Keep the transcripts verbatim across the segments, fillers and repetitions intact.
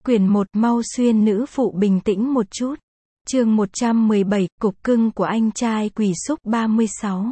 Quyển một Mau xuyên nữ phụ bình tĩnh một chút. Chương một trăm mười bảy, Cục cưng của anh trai quỷ xúc ba mươi sáu.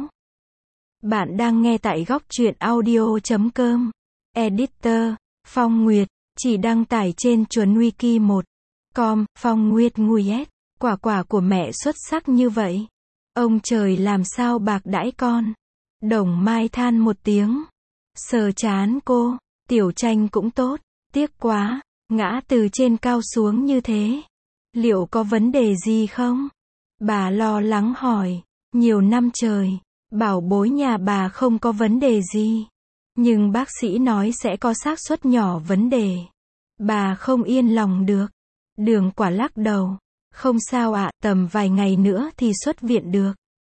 Bạn đang nghe tại góc truyện audio chấm com. Editor, Phong Nguyệt, chỉ đăng tải trên chuẩn wiki một chấm com, Phong Nguyệt Nguyệt. Quả quả của mẹ xuất sắc như vậy. Ông trời làm sao bạc đãi con. Đồng Mai than một tiếng. Sờ chán cô, Tiểu Tranh cũng tốt, tiếc quá, ngã từ trên cao xuống như thế. Liệu có vấn đề gì không? Bà lo lắng hỏi. Nhiều năm trời, bảo bối nhà bà không có vấn đề gì. Nhưng bác sĩ nói sẽ có xác suất nhỏ vấn đề. Bà không yên lòng được. Đường Quả lắc đầu. Không sao ạ, tầm vài ngày nữa thì xuất viện được.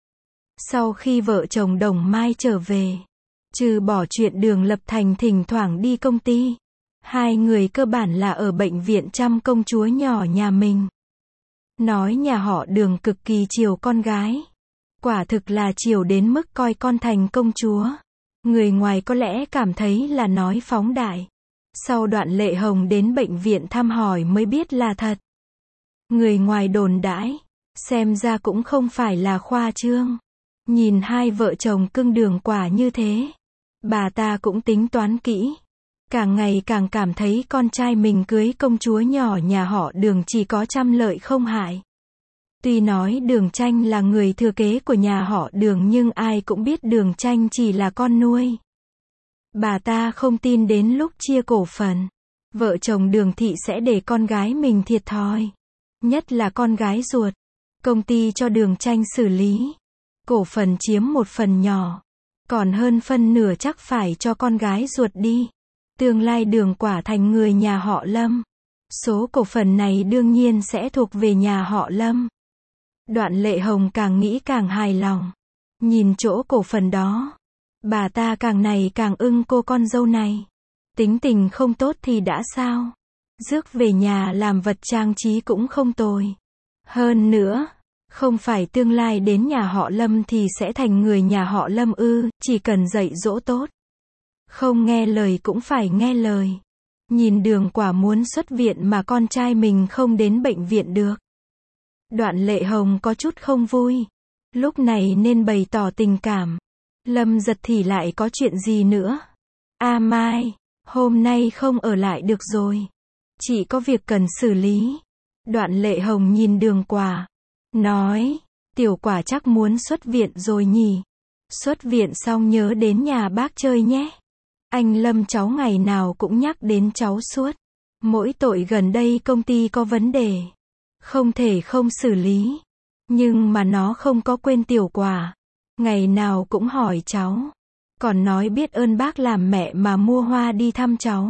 Sau khi vợ chồng Đồng Mai trở về, trừ bỏ chuyện Đường Lập Thành thỉnh thoảng đi công ty, hai người cơ bản là ở bệnh viện chăm công chúa nhỏ nhà mình. Nói nhà họ Đường cực kỳ chiều con gái. Quả thực là chiều đến mức coi con thành công chúa. Người ngoài có lẽ cảm thấy là nói phóng đại. Sau Đoạn Lệ Hồng đến bệnh viện thăm hỏi mới biết là thật. Người ngoài đồn đãi, xem ra cũng không phải là khoa trương. Nhìn hai vợ chồng cưng Đường Quả như thế, bà ta cũng tính toán kỹ. Càng ngày càng cảm thấy con trai mình cưới công chúa nhỏ nhà họ Đường chỉ có trăm lợi không hại. Tuy nói Đường Tranh là người thừa kế của nhà họ Đường nhưng ai cũng biết Đường Tranh chỉ là con nuôi. Bà ta không tin đến lúc chia cổ phần, vợ chồng Đường Thị sẽ để con gái mình thiệt thòi. Nhất là con gái ruột. Công ty cho Đường Tranh xử lý. Cổ phần chiếm một phần nhỏ. Còn hơn phân nửa chắc phải cho con gái ruột đi. Tương lai Đường Quả thành người nhà họ Lâm. Số cổ phần này đương nhiên sẽ thuộc về nhà họ Lâm. Đoạn Lệ Hồng càng nghĩ càng hài lòng. Nhìn chỗ cổ phần đó, bà ta càng này càng ưng cô con dâu này. Tính tình không tốt thì đã sao? Rước về nhà làm vật trang trí cũng không tồi. Hơn nữa, không phải tương lai đến nhà họ Lâm thì sẽ thành người nhà họ Lâm ư, chỉ cần dạy dỗ tốt. Không nghe lời cũng phải nghe lời. Nhìn Đường Quả muốn xuất viện mà con trai mình không đến bệnh viện được. Đoạn Lệ Hồng có chút không vui. Lúc này nên bày tỏ tình cảm. Lâm Giật thì lại có chuyện gì nữa? A Mai, hôm nay không ở lại được rồi. Chị có việc cần xử lý. Đoạn Lệ Hồng nhìn Đường Quả. Nói, Tiểu Quả chắc muốn xuất viện rồi nhỉ. Xuất viện xong nhớ đến nhà bác chơi nhé. Anh Lâm cháu ngày nào cũng nhắc đến cháu suốt. Mỗi tội gần đây công ty có vấn đề. Không thể không xử lý. Nhưng mà nó không có quên Tiểu Quả. Ngày nào cũng hỏi cháu. Còn nói biết ơn bác làm mẹ mà mua hoa đi thăm cháu.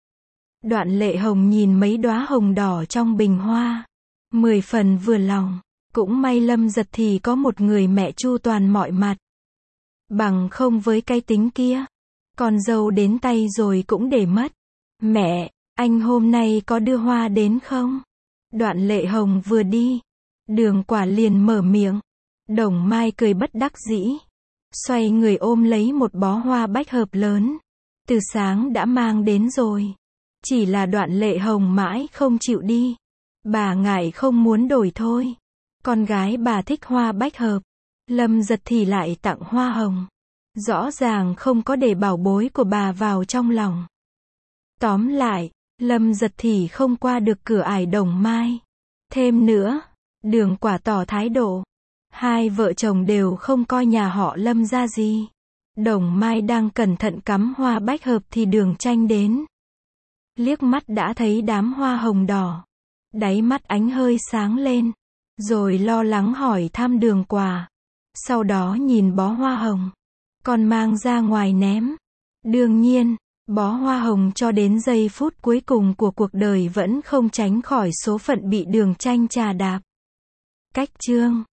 Đoạn Lệ Hồng nhìn mấy đóa hồng đỏ trong bình hoa. Mười phần vừa lòng. Cũng may Lâm Giật thì có một người mẹ chu toàn mọi mặt. Bằng không với cái tính kia. Con dâu đến tay rồi cũng để mất. Mẹ, anh hôm nay có đưa hoa đến không? Đoạn Lệ Hồng vừa đi. Đường Quả liền mở miệng. Đồng Mai cười bất đắc dĩ. Xoay người ôm lấy một bó hoa bách hợp lớn. Từ sáng đã mang đến rồi. Chỉ là Đoạn Lệ Hồng mãi không chịu đi. Bà ngại không muốn đổi thôi. Con gái bà thích hoa bách hợp. Lâm Giật thì lại tặng hoa hồng. Rõ ràng không có để bảo bối của bà vào trong lòng. Tóm lại, Lâm Giật thì không qua được cửa ải Đồng Mai. Thêm nữa, Đường Quả tỏ thái độ. Hai vợ chồng đều không coi nhà họ Lâm ra gì. Đồng Mai đang cẩn thận cắm hoa bách hợp thì Đường Tranh đến. Liếc mắt đã thấy đám hoa hồng đỏ. Đáy mắt ánh hơi sáng lên. Rồi lo lắng hỏi thăm Đường Quả. Sau đó nhìn bó hoa hồng. Còn mang ra ngoài ném. Đương nhiên, bó hoa hồng cho đến giây phút cuối cùng của cuộc đời vẫn không tránh khỏi số phận bị Đường Tranh chà đạp. Cách chương